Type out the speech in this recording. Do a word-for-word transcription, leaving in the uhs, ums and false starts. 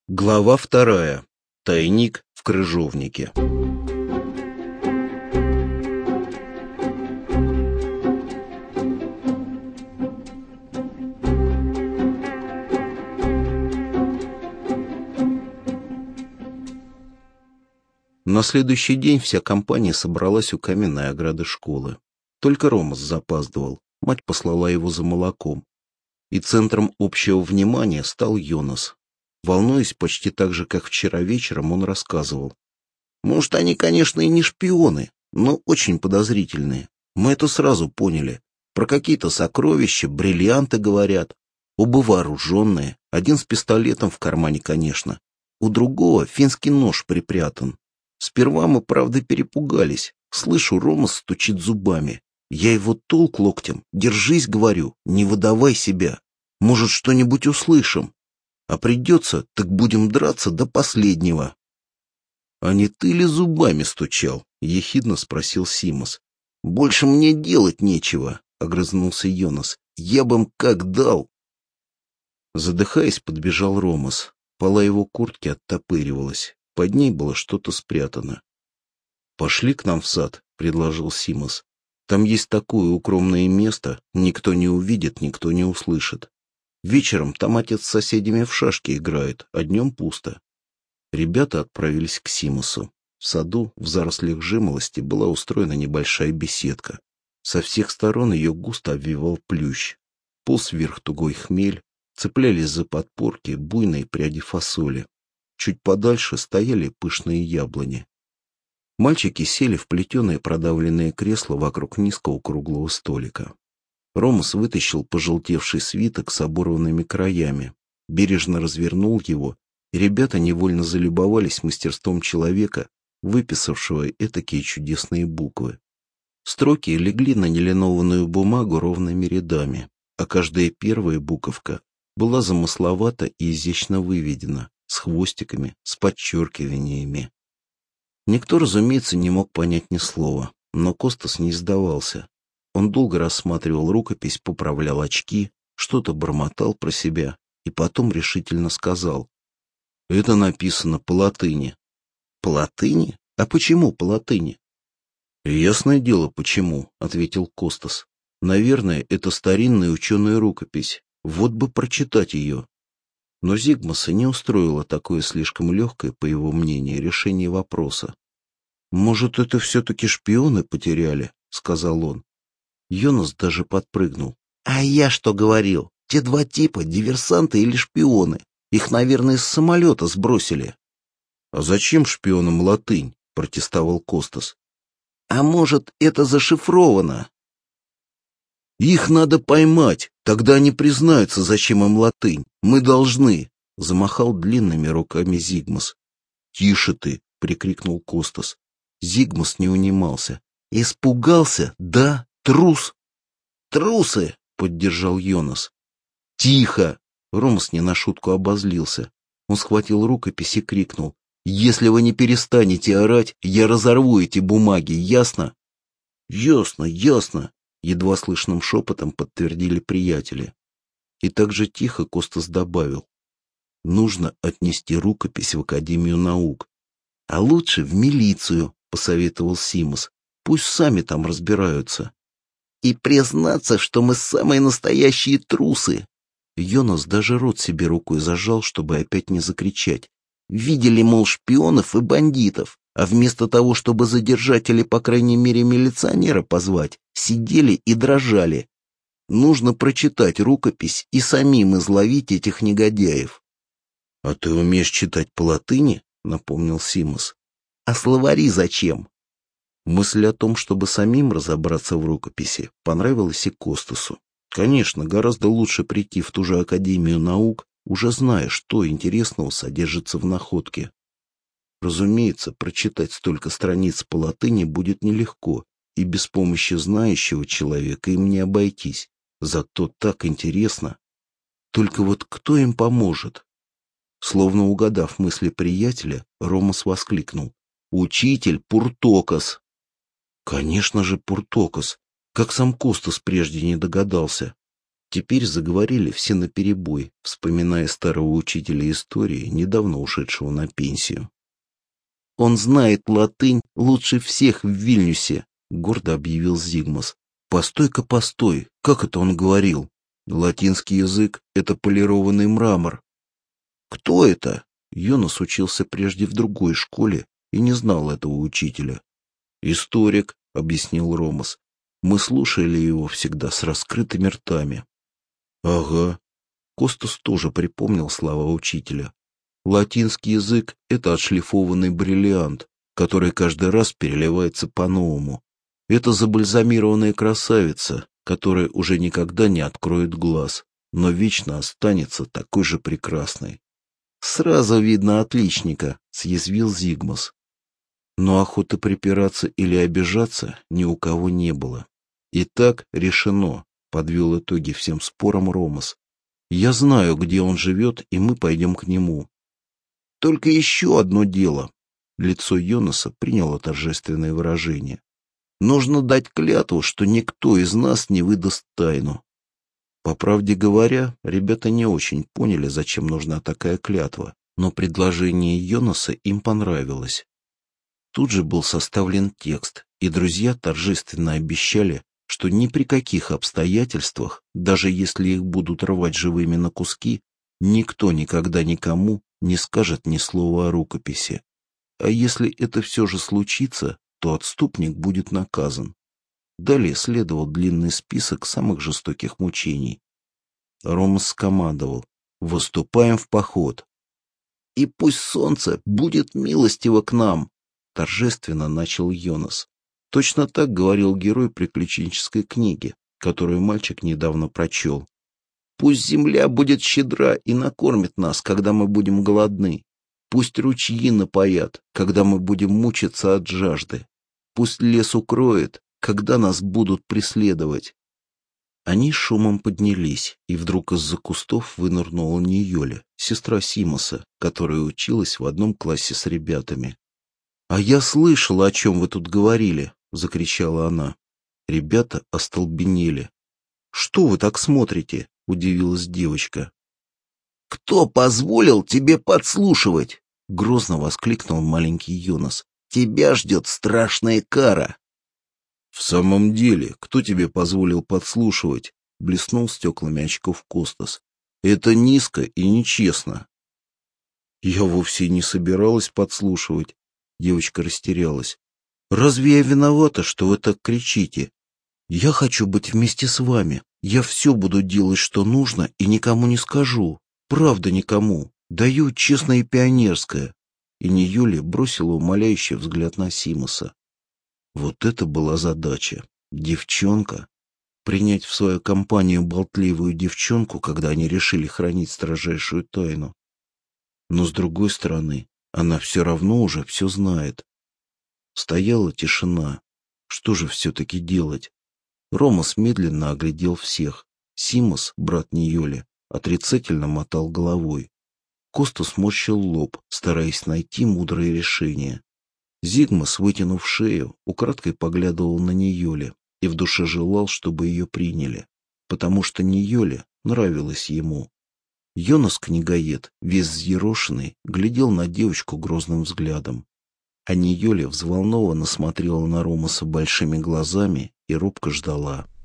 Глава вторая. Тайник в крыжовнике. На следующий день вся компания собралась у каменной ограды школы. Только Ромас запаздывал, мать послала его за молоком. И центром общего внимания стал Йонас. Волнуясь почти так же, как вчера вечером, он рассказывал. «Может, они, конечно, и не шпионы, но очень подозрительные. Мы это сразу поняли. Про какие-то сокровища, бриллианты говорят. Оба вооруженные, один с пистолетом в кармане, конечно. У другого финский нож припрятан. Сперва мы, правда, перепугались. Слышу, Ромас стучит зубами. Я его толк локтем. Держись, говорю, не выдавай себя. Может, что-нибудь услышим. А придется, так будем драться до последнего». «А не ты ли зубами стучал?» — ехидно спросил Симос. «Больше мне делать нечего», — огрызнулся Йонас. «Я бы им как дал». Задыхаясь, подбежал Ромас. Пола его куртки оттопыривалась. Под ней было что-то спрятано. «Пошли к нам в сад», — предложил Симос. «Там есть такое укромное место, никто не увидит, никто не услышит. Вечером там отец с соседями в шашки играет, а днем пусто». Ребята отправились к Симосу. В саду, в зарослях жимолости, была устроена небольшая беседка. Со всех сторон ее густо обвивал плющ. Полз вверх тугой хмель, цеплялись за подпорки буйные пряди фасоли. Чуть подальше стояли пышные яблони. Мальчики сели в плетеное продавленное кресло вокруг низкого круглого столика. Ромас вытащил пожелтевший свиток с оборванными краями, бережно развернул его, и ребята невольно залюбовались мастерством человека, выписавшего этакие чудесные буквы. Строки легли на нелинованную бумагу ровными рядами, а каждая первая буковка была замысловато и изящно выведена, с хвостиками, с подчеркиваниями. Никто, разумеется, не мог понять ни слова, но Костас не сдавался. Он долго рассматривал рукопись, поправлял очки, что-то бормотал про себя и потом решительно сказал: «Это написано по латыни». «По латыни? А почему по латыни?» «Ясное дело, почему», — ответил Костас. «Наверное, это старинная ученая рукопись. Вот бы прочитать ее». Но Зигмаса не устроило такое слишком легкое, по его мнению, решение вопроса. «Может, это все-таки шпионы потеряли?» — сказал он. Йонас даже подпрыгнул. «А я что говорил? Те два типа — диверсанты или шпионы. Их, наверное, с самолета сбросили». «А зачем шпионам латынь?» — протестовал Костас. «А может, это зашифровано?» «Их надо поймать, тогда они признаются, зачем им латынь. Мы должны», — замахал длинными руками Зигмас. «Тише ты!» — прикрикнул Костас. Зигмас не унимался. «Испугался? Да? Трус?» «Трусы!» — поддержал Йонас. «Тихо!» — Ромас не на шутку обозлился. Он схватил рукопись и крикнул: «Если вы не перестанете орать, я разорву эти бумаги, ясно?» «Ясно, ясно!» — едва слышным шепотом подтвердили приятели. И так же тихо Костас добавил: «Нужно отнести рукопись в Академию наук». «А лучше в милицию», — посоветовал Симос. «Пусть сами там разбираются». «И признаться, что мы самые настоящие трусы». Йонас даже рот себе рукой зажал, чтобы опять не закричать. «Видели, мол, шпионов и бандитов, а вместо того, чтобы задержать или, по крайней мере, милиционера позвать, сидели и дрожали. Нужно прочитать рукопись и самим изловить этих негодяев». «А ты умеешь читать по латыни?» — напомнил Симос. «А словари зачем?» Мысль о том, чтобы самим разобраться в рукописи, понравилась и Костасу. Конечно, гораздо лучше прийти в ту же Академию наук, уже зная, что интересного содержится в находке. Разумеется, прочитать столько страниц по латыни будет нелегко, и без помощи знающего человека им не обойтись. Зато так интересно. Только вот кто им поможет? Словно угадав мысли приятеля, Ромас воскликнул: «Учитель Пуртокос!» Конечно же, Пуртокос. Как сам Костас прежде не догадался. Теперь заговорили все наперебой, вспоминая старого учителя истории, недавно ушедшего на пенсию. «Он знает латынь лучше всех в Вильнюсе», — гордо объявил Зигмас. «Постой-ка, постой, как это он говорил? Латинский язык — это полированный мрамор». «Кто это?» Йонас учился прежде в другой школе и не знал этого учителя. «Историк», — объяснил Ромас. «Мы слушали его всегда с раскрытыми ртами». «Ага». Костас тоже припомнил слова учителя. «Латинский язык — это отшлифованный бриллиант, который каждый раз переливается по-новому. Это забальзамированная красавица, которая уже никогда не откроет глаз, но вечно останется такой же прекрасной». «Сразу видно отличника», — съязвил Зигмас. Но охоты припираться или обижаться ни у кого не было. «Итак, решено», — подвел итоги всем спорам Ромас. «Я знаю, где он живет, и мы пойдем к нему». «Только еще одно дело». Лицо Йонаса приняло торжественное выражение. «Нужно дать клятву, что никто из нас не выдаст тайну». По правде говоря, ребята не очень поняли, зачем нужна такая клятва, но предложение Йонаса им понравилось. Тут же был составлен текст, и друзья торжественно обещали, что ни при каких обстоятельствах, даже если их будут рвать живыми на куски, никто никогда никому не скажет ни слова о рукописи. А если это все же случится, то отступник будет наказан. Далее следовал длинный список самых жестоких мучений. Ромас скомандовал: «Выступаем в поход». «И пусть солнце будет милостиво к нам», — торжественно начал Йонас. Точно так говорил герой приключенческой книги, которую мальчик недавно прочел. «Пусть земля будет щедра и накормит нас, когда мы будем голодны. Пусть ручьи напоят, когда мы будем мучиться от жажды. Пусть лес укроет, когда нас будут преследовать». Они шумом поднялись, и вдруг из-за кустов вынырнула Нийоля, сестра Симоса, которая училась в одном классе с ребятами. «А я слышала, о чем вы тут говорили», — закричала она. Ребята остолбенели. «Что вы так смотрите?» — удивилась девочка. «Кто позволил тебе подслушивать?» — грозно воскликнул маленький Йонас. «Тебя ждет страшная кара». «В самом деле, кто тебе позволил подслушивать?» — блеснул стеклами очков Костас. «Это низко и нечестно». «Я вовсе не собиралась подслушивать», — девочка растерялась. «Разве я виновата, что вы так кричите? Я хочу быть вместе с вами. Я все буду делать, что нужно, и никому не скажу. Правда, никому. Даю честное и пионерское». И Нийоля бросила умоляющий взгляд на Симоса. Вот это была задача. Девчонка. Принять в свою компанию болтливую девчонку, когда они решили хранить строжайшую тайну. Но, с другой стороны, она все равно уже все знает. Стояла тишина. Что же все-таки делать? Ромас медленно оглядел всех. Симос, брат Нийоли, отрицательно мотал головой. Коста сморщил лоб, стараясь найти мудрое решение. Зигмас, вытянув шею, украдкой поглядывал на Нийоли и в душе желал, чтобы ее приняли, потому что Нийоли нравилась ему. Йонас-книгаед, весь взъерошенный, глядел на девочку грозным взглядом. А Нийоли взволнованно смотрела на Ромаса большими глазами и робко ждала.